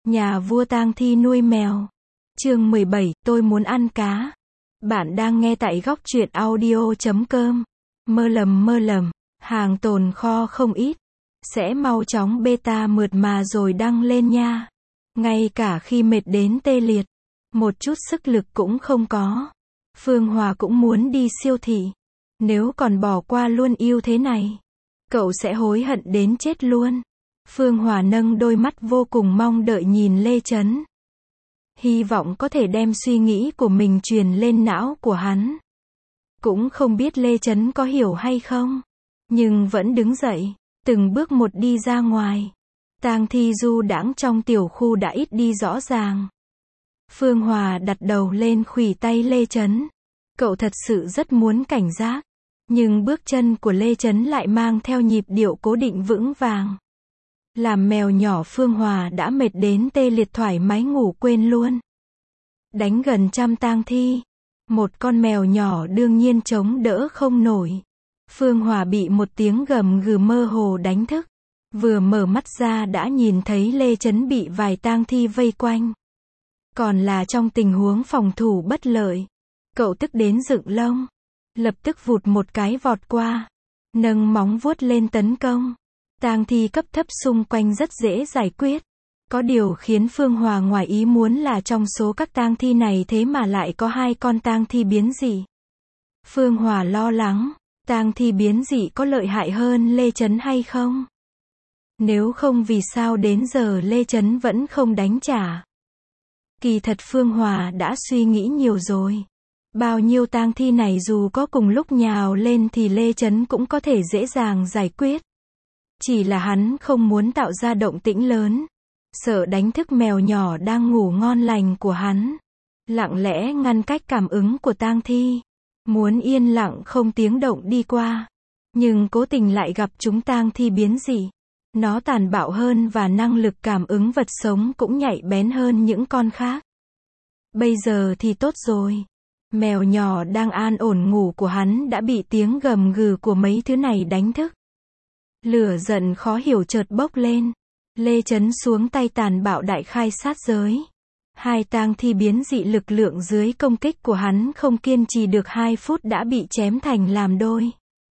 Nhà vua tang thi nuôi mèo. Chương 17, tôi muốn ăn cá. Bạn đang nghe tại góc truyện audio.com. Mơ lầm, hàng tồn kho không ít. Sẽ mau chóng beta mượt mà rồi đăng lên nha. Ngay cả khi mệt đến tê liệt, một chút sức lực cũng không có. Phương Hòa cũng muốn đi siêu thị. Nếu còn bỏ qua luôn yêu thế này, cậu sẽ hối hận đến chết luôn. Phương Hòa nâng đôi mắt vô cùng mong đợi nhìn Lê Chấn. Hy vọng có thể đem suy nghĩ của mình truyền lên não của hắn. Cũng không biết Lê Chấn có hiểu hay không, nhưng vẫn đứng dậy, từng bước một đi ra ngoài. Tang thi du đãng trong tiểu khu đã ít đi rõ ràng. Phương Hòa đặt đầu lên khuỷu tay Lê Chấn. Cậu thật sự rất muốn cảnh giác, nhưng bước chân của Lê Chấn lại mang theo nhịp điệu cố định vững vàng. Làm mèo nhỏ Phương Hòa đã mệt đến tê liệt thoải mái ngủ quên luôn. Đánh gần 100 tang thi, một con mèo nhỏ đương nhiên chống đỡ không nổi. Phương Hòa bị một tiếng gầm gừ mơ hồ đánh thức. Vừa mở mắt ra đã nhìn thấy Lê Chấn bị vài tang thi vây quanh. Còn là trong tình huống phòng thủ bất lợi. Cậu tức đến dựng lông. Lập tức vụt một cái vọt qua. Nâng móng vuốt lên tấn công. Tang thi cấp thấp xung quanh rất dễ giải quyết. Có điều khiến Phương Hòa ngoài ý muốn là trong số các tang thi này thế mà lại có 2 con tang thi biến dị. Phương Hòa lo lắng, tang thi biến dị có lợi hại hơn Lê Chấn hay không? Nếu không vì sao đến giờ Lê Chấn vẫn không đánh trả? Kỳ thật Phương Hòa đã suy nghĩ nhiều rồi. Bao nhiêu tang thi này dù có cùng lúc nhào lên thì Lê Chấn cũng có thể dễ dàng giải quyết. Chỉ là hắn không muốn tạo ra động tĩnh lớn. Sợ đánh thức mèo nhỏ đang ngủ ngon lành của hắn. Lặng lẽ ngăn cách cảm ứng của tang thi. Muốn yên lặng không tiếng động đi qua. Nhưng cố tình lại gặp chúng tang thi biến dị. Nó tàn bạo hơn và năng lực cảm ứng vật sống cũng nhạy bén hơn những con khác. Bây giờ thì tốt rồi. Mèo nhỏ đang an ổn ngủ của hắn đã bị tiếng gầm gừ của mấy thứ này đánh thức. Lửa giận khó hiểu chợt bốc lên. Lê Chấn xuống tay tàn bạo đại khai sát giới. 2 tang thi biến dị lực lượng dưới công kích của hắn không kiên trì được 2 phút đã bị chém thành làm đôi.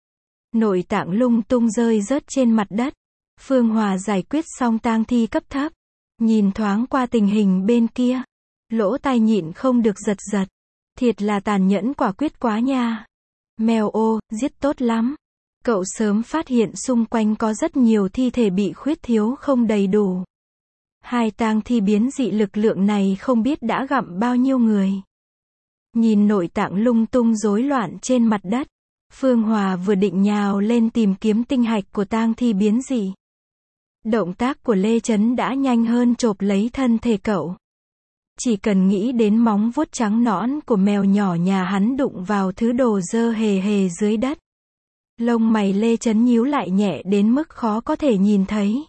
Nội tạng lung tung rơi rớt trên mặt đất. Phương Hòa giải quyết xong tang thi cấp thấp. Nhìn thoáng qua tình hình bên kia. Lỗ tai nhịn không được giật giật. Thiệt là tàn nhẫn quả quyết quá nha. Mèo ô, giết tốt lắm. Cậu sớm phát hiện xung quanh có rất nhiều thi thể bị khuyết thiếu không đầy đủ. 2 tang thi biến dị lực lượng này không biết đã gặm bao nhiêu người. Nhìn nội tạng lung tung rối loạn trên mặt đất. Phương Hòa vừa định nhào lên tìm kiếm tinh hạch của tang thi biến dị. Động tác của Lê Chấn đã nhanh hơn chộp lấy thân thể cậu. Chỉ cần nghĩ đến móng vuốt trắng nõn của mèo nhỏ nhà hắn đụng vào thứ đồ dơ hề hề dưới đất. Lông mày Lê Chấn nhíu lại nhẹ đến mức khó có thể nhìn thấy.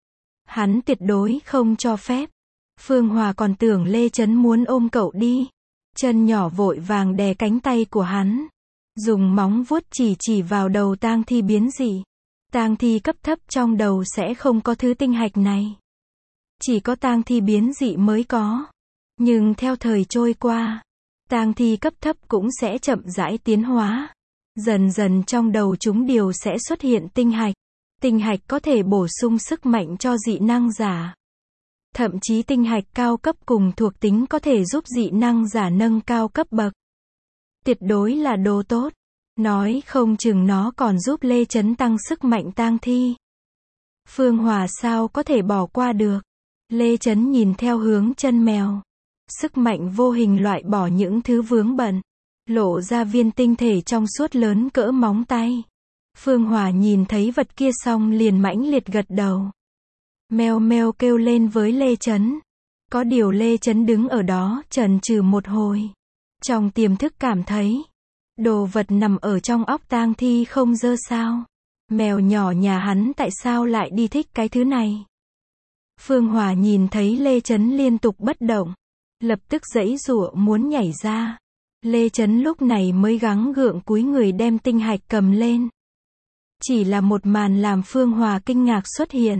Hắn tuyệt đối không cho phép. Phương Hòa còn tưởng Lê Chấn muốn ôm cậu đi. Chân nhỏ vội vàng đè cánh tay của hắn. Dùng móng vuốt chỉ vào đầu tang thi biến dị. Tang thi cấp thấp trong đầu sẽ không có thứ tinh hạch này. Chỉ có tang thi biến dị mới có. Nhưng theo thời trôi qua, tang thi cấp thấp cũng sẽ chậm rãi tiến hóa. Dần dần trong đầu chúng đều sẽ xuất hiện tinh hạch. Tinh hạch có thể bổ sung sức mạnh cho dị năng giả. Thậm chí tinh hạch cao cấp cùng thuộc tính có thể giúp dị năng giả nâng cao cấp bậc. Tuyệt đối là đồ tốt. Nói không chừng nó còn giúp Lê Chấn tăng sức mạnh tang thi. Phương Hòa sao có thể bỏ qua được. Lê Chấn nhìn theo hướng chân mèo. Sức mạnh vô hình loại bỏ những thứ vướng bận. Lộ ra viên tinh thể trong suốt lớn cỡ móng tay. Phương Hòa nhìn thấy vật kia xong liền mãnh liệt gật đầu. Meo meo kêu lên với Lê Chấn. Có điều Lê Chấn đứng ở đó chần chừ một hồi. Trong tiềm thức cảm thấy. Đồ vật nằm ở trong óc tang thi không dơ sao. Mèo nhỏ nhà hắn tại sao lại đi thích cái thứ này. Phương Hòa nhìn thấy Lê Chấn liên tục bất động. Lập tức giãy giụa muốn nhảy ra. Lê Chấn lúc này mới gắng gượng cúi người đem tinh hạch cầm lên. Chỉ là một màn làm Phương Hòa kinh ngạc xuất hiện.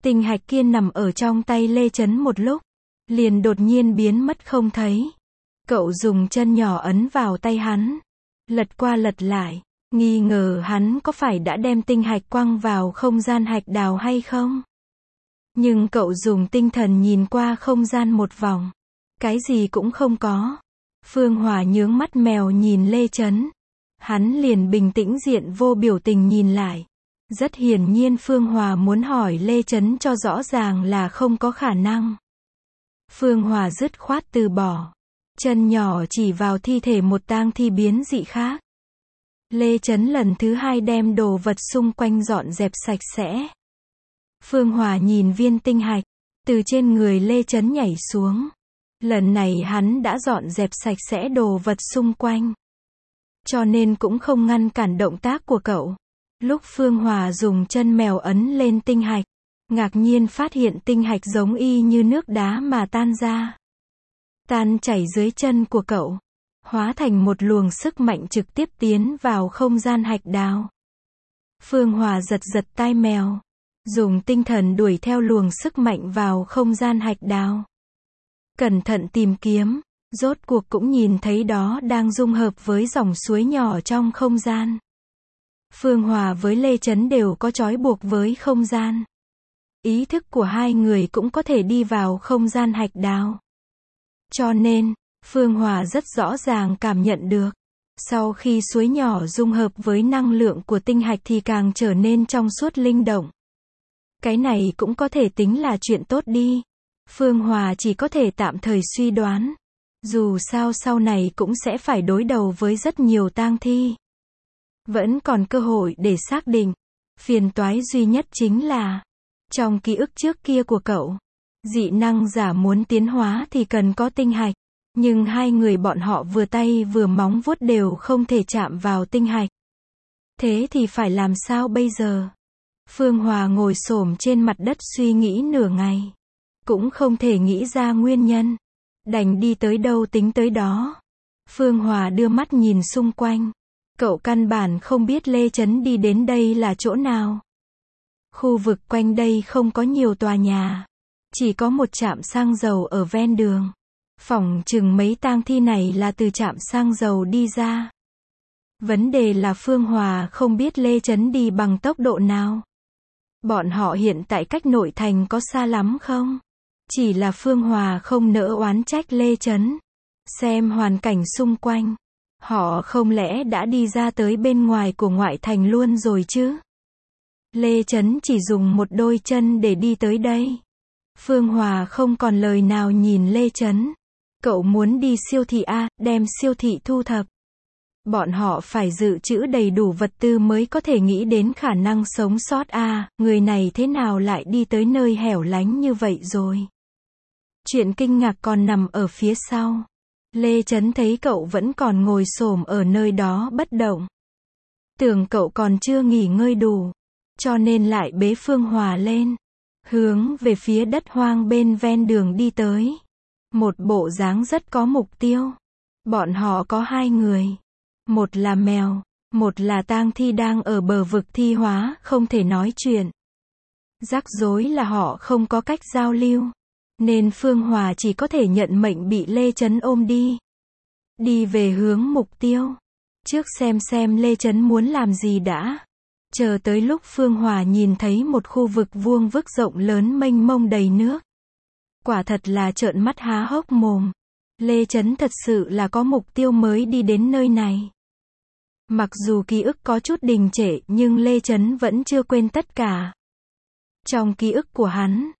Tinh hạch kia nằm ở trong tay Lê Chấn một lúc, liền đột nhiên biến mất không thấy. Cậu dùng chân nhỏ ấn vào tay hắn, lật qua lật lại, nghi ngờ hắn có phải đã đem tinh hạch quăng vào không gian hạch đào hay không. Nhưng cậu dùng tinh thần nhìn qua không gian một vòng, cái gì cũng không có. Phương Hòa nhướng mắt mèo nhìn Lê Chấn. Hắn liền bình tĩnh diện vô biểu tình nhìn lại. Rất hiển nhiên Phương Hòa muốn hỏi Lê Chấn cho rõ ràng là không có khả năng. Phương Hòa dứt khoát từ bỏ. Chân nhỏ chỉ vào thi thể một tang thi biến dị khác. Lê Chấn lần thứ hai đem đồ vật xung quanh dọn dẹp sạch sẽ. Phương Hòa nhìn viên tinh hạch, từ trên người Lê Chấn nhảy xuống. Lần này hắn đã dọn dẹp sạch sẽ đồ vật xung quanh, cho nên cũng không ngăn cản động tác của cậu. Lúc Phương Hòa dùng chân mèo ấn lên tinh hạch, ngạc nhiên phát hiện tinh hạch giống y như nước đá mà tan ra. Tan chảy dưới chân của cậu, hóa thành một luồng sức mạnh trực tiếp tiến vào không gian hạch đào. Phương Hòa giật giật tai mèo, dùng tinh thần đuổi theo luồng sức mạnh vào không gian hạch đào. Cẩn thận tìm kiếm, rốt cuộc cũng nhìn thấy đó đang dung hợp với dòng suối nhỏ trong không gian. Phương Hòa với Lê Chấn đều có trói buộc với không gian. Ý thức của hai người cũng có thể đi vào không gian hạch đào. Cho nên, Phương Hòa rất rõ ràng cảm nhận được, sau khi suối nhỏ dung hợp với năng lượng của tinh hạch thì càng trở nên trong suốt linh động. Cái này cũng có thể tính là chuyện tốt đi. Phương Hòa chỉ có thể tạm thời suy đoán. Dù sao sau này cũng sẽ phải đối đầu với rất nhiều tang thi. Vẫn còn cơ hội để xác định. Phiền toái duy nhất chính là, trong ký ức trước kia của cậu, dị năng giả muốn tiến hóa thì cần có tinh hạch. Nhưng hai người bọn họ vừa tay vừa móng vuốt đều không thể chạm vào tinh hạch. Thế thì phải làm sao bây giờ? Phương Hòa ngồi xổm trên mặt đất suy nghĩ nửa ngày. Cũng không thể nghĩ ra nguyên nhân. Đành đi tới đâu tính tới đó. Phương Hòa đưa mắt nhìn xung quanh. Cậu căn bản không biết Lê Chấn đi đến đây là chỗ nào. Khu vực quanh đây không có nhiều tòa nhà. Chỉ có một trạm xăng dầu ở ven đường. Phỏng chừng mấy tang thi này là từ trạm xăng dầu đi ra. Vấn đề là Phương Hòa không biết Lê Chấn đi bằng tốc độ nào. Bọn họ hiện tại cách nội thành có xa lắm không? Chỉ là Phương Hòa không nỡ oán trách Lê Chấn. Xem hoàn cảnh xung quanh. Họ không lẽ đã đi ra tới bên ngoài của ngoại thành luôn rồi chứ? Lê Chấn chỉ dùng một đôi chân để đi tới đây. Phương Hòa không còn lời nào nhìn Lê Chấn. Cậu muốn đi siêu thị A, đem siêu thị thu thập. Bọn họ phải dự trữ đầy đủ vật tư mới có thể nghĩ đến khả năng sống sót A, người này thế nào lại đi tới nơi hẻo lánh như vậy rồi? Chuyện kinh ngạc còn nằm ở phía sau. Lê Chấn thấy cậu vẫn còn ngồi xổm ở nơi đó bất động. Tưởng cậu còn chưa nghỉ ngơi đủ, cho nên lại bế Phương Hòa lên, hướng về phía đất hoang bên ven đường đi tới. Một bộ dáng rất có mục tiêu. Bọn họ có hai người. Một là mèo, một là tang thi đang ở bờ vực thi hóa, không thể nói chuyện. Rắc rối là họ không có cách giao lưu. Nên Phương Hòa chỉ có thể nhận mệnh bị Lê Chấn ôm đi. Đi về hướng mục tiêu. Trước xem Lê Chấn muốn làm gì đã. Chờ tới lúc Phương Hòa nhìn thấy một khu vực vuông vức rộng lớn mênh mông đầy nước. Quả thật là trợn mắt há hốc mồm. Lê Chấn thật sự là có mục tiêu mới đi đến nơi này. Mặc dù ký ức có chút đình trệ nhưng Lê Chấn vẫn chưa quên tất cả. Trong ký ức của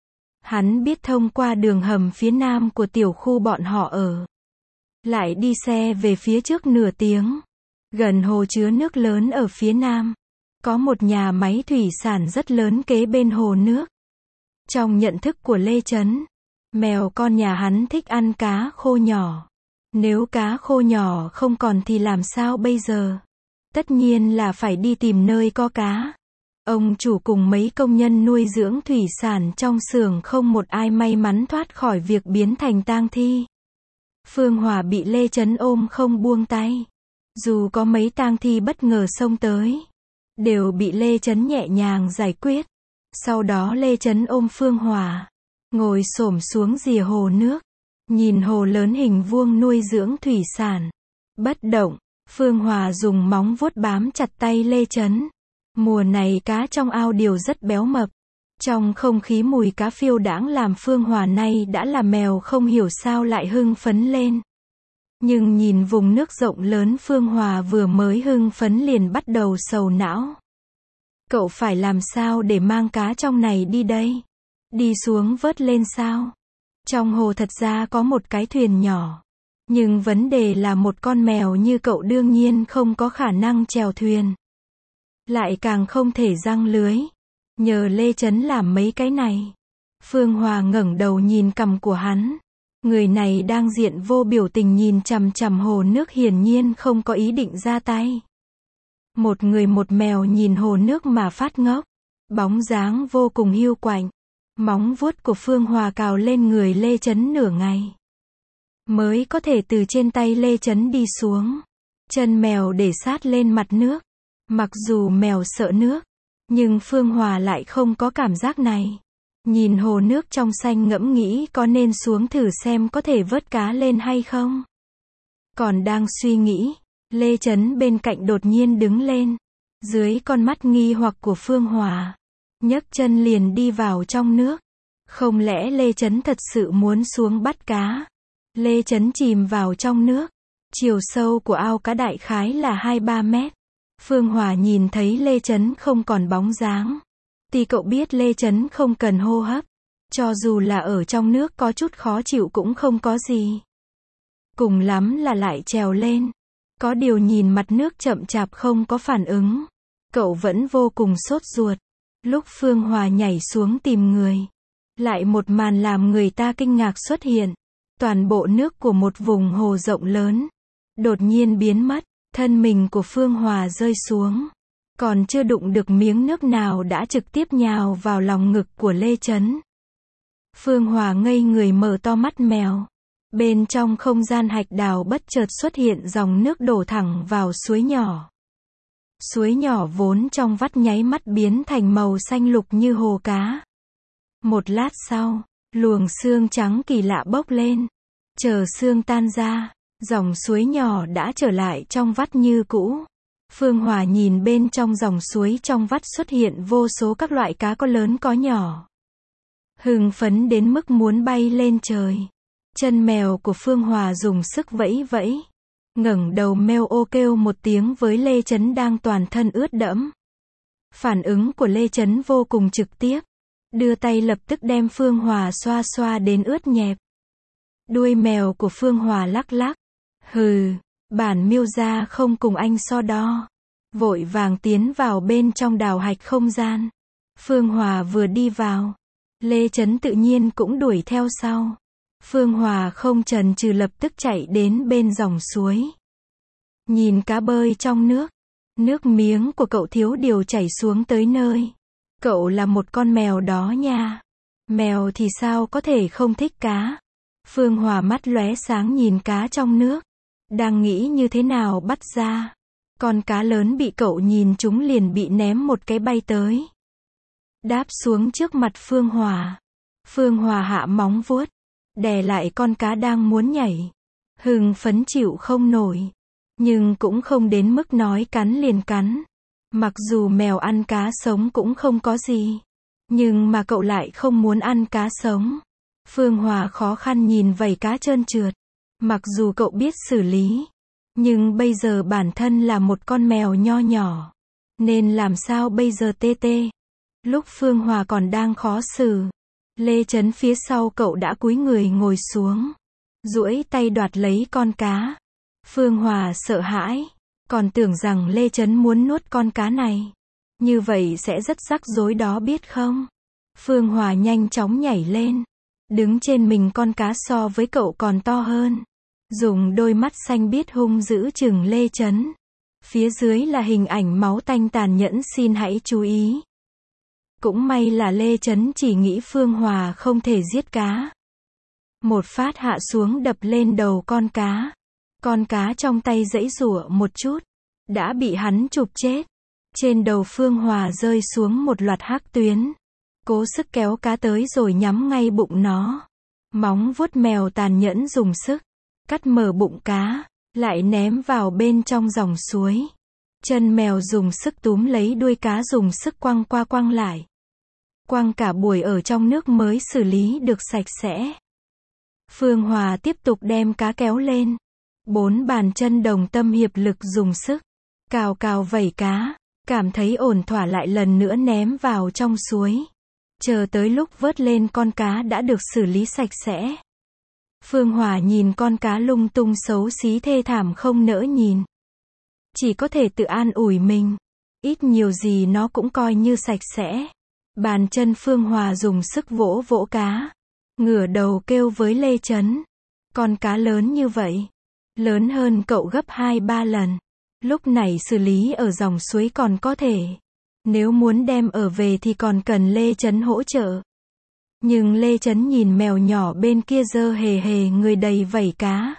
hắn biết thông qua đường hầm phía nam của tiểu khu bọn họ ở. Lại đi xe về phía trước nửa tiếng. Gần hồ chứa nước lớn ở phía nam. Có một nhà máy thủy sản rất lớn kế bên hồ nước. Trong nhận thức của Lê Chấn, mèo con nhà hắn thích ăn cá khô nhỏ. Nếu cá khô nhỏ không còn thì làm sao bây giờ? Tất nhiên là phải đi tìm nơi có cá. Ông chủ cùng mấy công nhân nuôi dưỡng thủy sản trong xưởng không một ai may mắn thoát khỏi việc biến thành tang thi. Phương Hòa bị Lê Chấn ôm không buông tay. Dù có mấy tang thi bất ngờ xông tới, đều bị Lê Chấn nhẹ nhàng giải quyết. Sau đó Lê Chấn ôm Phương Hòa, ngồi xổm xuống rìa hồ nước, nhìn hồ lớn hình vuông nuôi dưỡng thủy sản. Bất động, Phương Hòa dùng móng vuốt bám chặt tay Lê Chấn. Mùa này cá trong ao đều rất béo mập. Trong không khí mùi cá phiêu đãng làm Phương Hòa nay đã là mèo không hiểu sao lại hưng phấn lên. Nhưng nhìn vùng nước rộng lớn Phương Hòa vừa mới hưng phấn liền bắt đầu sầu não. Cậu phải làm sao để mang cá trong này đi đây? Đi xuống vớt lên sao? Trong hồ thật ra có một cái thuyền nhỏ. Nhưng vấn đề là một con mèo như cậu đương nhiên không có khả năng chèo thuyền. Lại càng không thể giăng lưới. Nhờ Lê Chấn làm mấy cái này. Phương Hòa ngẩng đầu nhìn cằm của hắn. Người này đang diện vô biểu tình nhìn chằm chằm hồ nước hiển nhiên không có ý định ra tay. Một người một mèo nhìn hồ nước mà phát ngốc. Bóng dáng vô cùng hiu quạnh. Móng vuốt của Phương Hòa cào lên người Lê Chấn nửa ngày. Mới có thể từ trên tay Lê Chấn đi xuống. Chân mèo để sát lên mặt nước. Mặc dù mèo sợ nước, nhưng Phương Hòa lại không có cảm giác này. Nhìn hồ nước trong xanh ngẫm nghĩ có nên xuống thử xem có thể vớt cá lên hay không. Còn đang suy nghĩ, Lê Chấn bên cạnh đột nhiên đứng lên. Dưới con mắt nghi hoặc của Phương Hòa, nhấc chân liền đi vào trong nước. Không lẽ Lê Chấn thật sự muốn xuống bắt cá? Lê Chấn chìm vào trong nước. Chiều sâu của ao cá đại khái là 2-3 mét. Phương Hòa nhìn thấy Lê Chấn không còn bóng dáng. Thì cậu biết Lê Chấn không cần hô hấp. Cho dù là ở trong nước có chút khó chịu cũng không có gì. Cùng lắm là lại trèo lên. Có điều nhìn mặt nước chậm chạp không có phản ứng. Cậu vẫn vô cùng sốt ruột. Lúc Phương Hòa nhảy xuống tìm người. Lại một màn làm người ta kinh ngạc xuất hiện. Toàn bộ nước của một vùng hồ rộng lớn đột nhiên biến mất. Thân mình của Phương Hòa rơi xuống. Còn chưa đụng được miếng nước nào đã trực tiếp nhào vào lòng ngực của Lê Chấn. Phương Hòa ngây người mở to mắt mèo. Bên trong không gian hạch đào bất chợt xuất hiện dòng nước đổ thẳng vào suối nhỏ. Suối nhỏ vốn trong vắt nháy mắt biến thành màu xanh lục như hồ cá. Một lát sau, luồng sương trắng kỳ lạ bốc lên. Chờ sương tan ra, dòng suối nhỏ đã trở lại trong vắt như cũ. Phương Hòa nhìn bên trong dòng suối trong vắt xuất hiện vô số các loại cá có lớn có nhỏ. Hưng phấn đến mức muốn bay lên trời. Chân mèo của Phương Hòa dùng sức vẫy vẫy. Ngẩng đầu meo ô kêu một tiếng với Lê Chấn đang toàn thân ướt đẫm. Phản ứng của Lê Chấn vô cùng trực tiếp. Đưa tay lập tức đem Phương Hòa xoa xoa đến ướt nhẹp. Đuôi mèo của Phương Hòa lắc lắc. Hừ, bản miêu gia không cùng anh so đo. Vội vàng tiến vào bên trong đào hạch không gian. Phương Hòa vừa đi vào, Lê Chấn tự nhiên cũng đuổi theo sau. Phương Hòa không chần chừ lập tức chạy đến bên dòng suối. Nhìn cá bơi trong nước. Nước miếng của cậu thiếu điều chảy xuống tới nơi. Cậu là một con mèo đó nha. Mèo thì sao có thể không thích cá. Phương Hòa mắt lóe sáng nhìn cá trong nước. Đang nghĩ như thế nào bắt ra. Con cá lớn bị cậu nhìn chúng liền bị ném một cái bay tới. Đáp xuống trước mặt Phương Hòa. Phương Hòa hạ móng vuốt. Đè lại con cá đang muốn nhảy. Hưng phấn chịu không nổi. Nhưng cũng không đến mức nói cắn liền cắn. Mặc dù mèo ăn cá sống cũng không có gì. Nhưng mà cậu lại không muốn ăn cá sống. Phương Hòa khó khăn nhìn vảy cá trơn trượt. Mặc dù cậu biết xử lý. Nhưng bây giờ bản thân là một con mèo nho nhỏ. Nên làm sao bây giờ tê tê. Lúc Phương Hòa còn đang khó xử. Lê Chấn phía sau cậu đã cúi người ngồi xuống. Duỗi tay đoạt lấy con cá. Phương Hòa sợ hãi. Còn tưởng rằng Lê Chấn muốn nuốt con cá này. Như vậy sẽ rất rắc rối đó biết không? Phương Hòa nhanh chóng nhảy lên. Đứng trên mình con cá so với cậu còn to hơn. Dùng đôi mắt xanh biếc hung dữ chừng Lê Chấn. Phía dưới là hình ảnh máu tanh tàn nhẫn xin hãy chú ý. Cũng may là Lê Chấn chỉ nghĩ Phương Hòa không thể giết cá. Một phát hạ xuống đập lên đầu con cá. Con cá trong tay giãy giụa một chút. Đã bị hắn chụp chết. Trên đầu Phương Hòa rơi xuống một loạt hắc tuyến. cố sức kéo cá tới rồi nhắm ngay bụng nó. Móng vuốt mèo tàn nhẫn dùng sức, cắt mở bụng cá, lại ném vào bên trong dòng suối. Chân mèo dùng sức túm lấy đuôi cá dùng sức quăng qua quăng lại. Quăng cả buổi ở trong nước mới xử lý được sạch sẽ. Phương Hòa tiếp tục đem cá kéo lên. 4 bàn chân đồng tâm hiệp lực dùng sức, cào cào vẩy cá, cảm thấy ổn thỏa lại lần nữa ném vào trong suối. Chờ tới lúc vớt lên con cá đã được xử lý sạch sẽ. Phương Hòa nhìn con cá lung tung xấu xí thê thảm không nỡ nhìn. Chỉ có thể tự an ủi mình. Ít nhiều gì nó cũng coi như sạch sẽ. Bàn chân Phương Hòa dùng sức vỗ vỗ cá. Ngửa đầu kêu với Lê Chấn. Con cá lớn như vậy. Lớn hơn cậu gấp 2-3 lần. Lúc này xử lý ở dòng suối còn có thể. Nếu muốn đem ở về thì còn cần Lê Chấn hỗ trợ. Nhưng Lê Chấn nhìn mèo nhỏ bên kia dơ hề hề người đầy vẩy cá.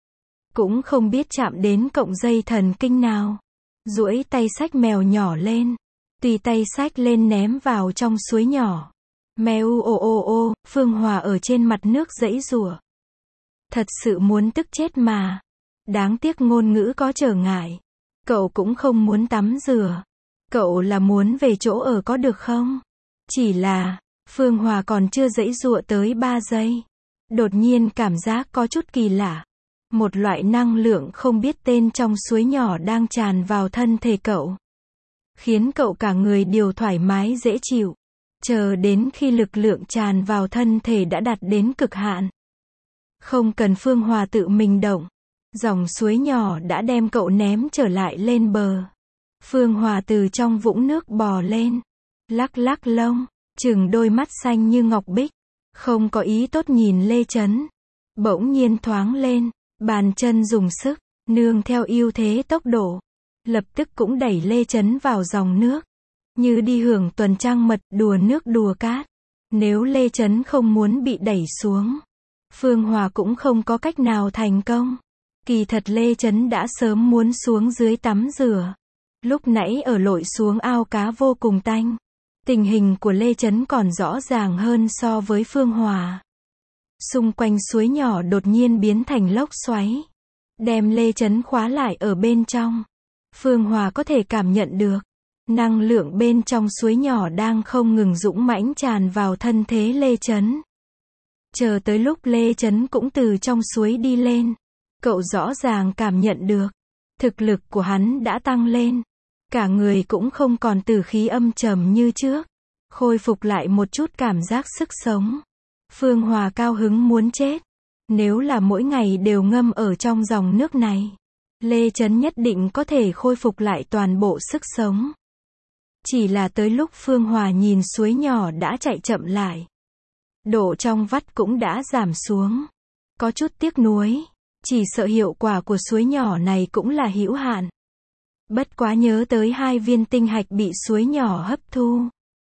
Cũng không biết chạm đến cọng dây thần kinh nào. Duỗi tay xách mèo nhỏ lên. Tùy tay xách lên ném vào trong suối nhỏ. Mèo ô ô ô, Phương Hòa ở trên mặt nước giãy giụa. Thật sự muốn tức chết mà. Đáng tiếc ngôn ngữ có trở ngại. Cậu cũng không muốn tắm rửa. Cậu là muốn về chỗ ở có được không? Chỉ là, Phương Hòa còn chưa giãy giụa tới 3 giây. Đột nhiên cảm giác có chút kỳ lạ. Một loại năng lượng không biết tên trong suối nhỏ đang tràn vào thân thể cậu. Khiến cậu cả người đều thoải mái dễ chịu. Chờ đến khi lực lượng tràn vào thân thể đã đạt đến cực hạn. Không cần Phương Hòa tự mình động. Dòng suối nhỏ đã đem cậu ném trở lại lên bờ. Phương Hòa từ trong vũng nước bò lên. Lắc lắc lông, chừng đôi mắt xanh như ngọc bích. Không có ý tốt nhìn Lê Chấn. Bỗng nhiên thoáng lên, bàn chân dùng sức, nương theo ưu thế tốc độ. Lập tức cũng đẩy Lê Chấn vào dòng nước. Như đi hưởng tuần trăng mật, đùa nước đùa cát. Nếu Lê Chấn không muốn bị đẩy xuống, Phương Hòa cũng không có cách nào thành công. Kỳ thật Lê Chấn đã sớm muốn xuống dưới tắm rửa. Lúc nãy ở lội xuống ao cá vô cùng tanh. Tình hình của Lê Chấn còn rõ ràng hơn so với Phương Hòa. Xung quanh suối nhỏ đột nhiên biến thành lốc xoáy. Đem Lê Chấn khóa lại ở bên trong. Phương Hòa có thể cảm nhận được. Năng lượng bên trong suối nhỏ đang không ngừng dũng mãnh tràn vào thân thế Lê Chấn. Chờ tới lúc Lê Chấn cũng từ trong suối đi lên. Cậu rõ ràng cảm nhận được. Thực lực của hắn đã tăng lên. Cả người cũng không còn tử khí âm trầm như trước. Khôi phục lại một chút cảm giác sức sống. Phương Hòa cao hứng muốn chết. Nếu là mỗi ngày đều ngâm ở trong dòng nước này, Lê Chấn nhất định có thể khôi phục lại toàn bộ sức sống. Chỉ là tới lúc Phương Hòa nhìn suối nhỏ đã chạy chậm lại. Độ trong vắt cũng đã giảm xuống. Có chút tiếc nuối. Chỉ sợ hiệu quả của suối nhỏ này cũng là hữu hạn. Bất quá nhớ tới 2 viên tinh hạch bị suối nhỏ hấp thu.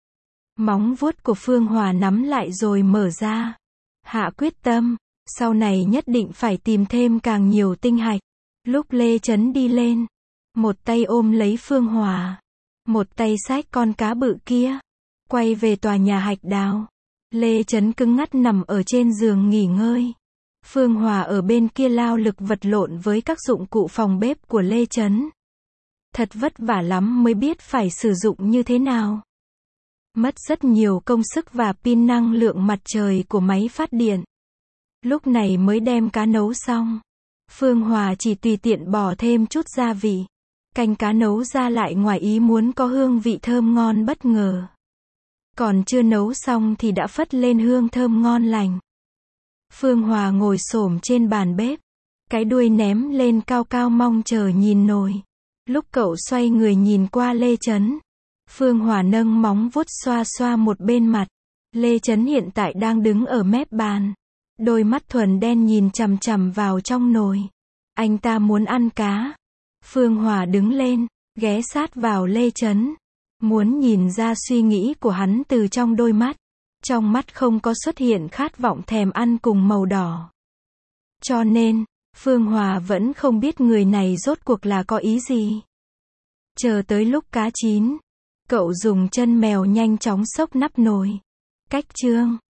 Móng vuốt của Phương Hòa nắm lại rồi mở ra. Hạ quyết tâm, sau này nhất định phải tìm thêm càng nhiều tinh hạch. Lúc Lê Chấn đi lên, một tay ôm lấy Phương Hòa, một tay xách con cá bự kia, quay về tòa nhà hạch đào. Lê Chấn cứng ngắc nằm ở trên giường nghỉ ngơi. Phương Hòa ở bên kia lao lực vật lộn với các dụng cụ phòng bếp của Lê Chấn. Thật vất vả lắm mới biết phải sử dụng như thế nào. Mất rất nhiều công sức và pin năng lượng mặt trời của máy phát điện. Lúc này mới đem cá nấu xong. Phương Hòa chỉ tùy tiện bỏ thêm chút gia vị. Canh cá nấu ra lại ngoài ý muốn có hương vị thơm ngon bất ngờ. Còn chưa nấu xong thì đã phất lên hương thơm ngon lành. Phương Hòa ngồi xổm trên bàn bếp. Cái đuôi ném lên cao cao mong chờ nhìn nồi. Lúc cậu xoay người nhìn qua Lê Chấn, Phương Hòa nâng móng vuốt xoa xoa một bên mặt. Lê Chấn hiện tại đang đứng ở mép bàn. Đôi mắt thuần đen nhìn chằm chằm vào trong nồi. Anh ta muốn ăn cá. Phương Hòa đứng lên, ghé sát vào Lê Chấn. Muốn nhìn ra suy nghĩ của hắn từ trong đôi mắt. Trong mắt không có xuất hiện khát vọng thèm ăn cùng màu đỏ. Cho nên, Phương Hòa vẫn không biết người này rốt cuộc là có ý gì. Chờ tới lúc cá chín, cậu dùng chân mèo nhanh chóng xốc nắp nồi. Cách chương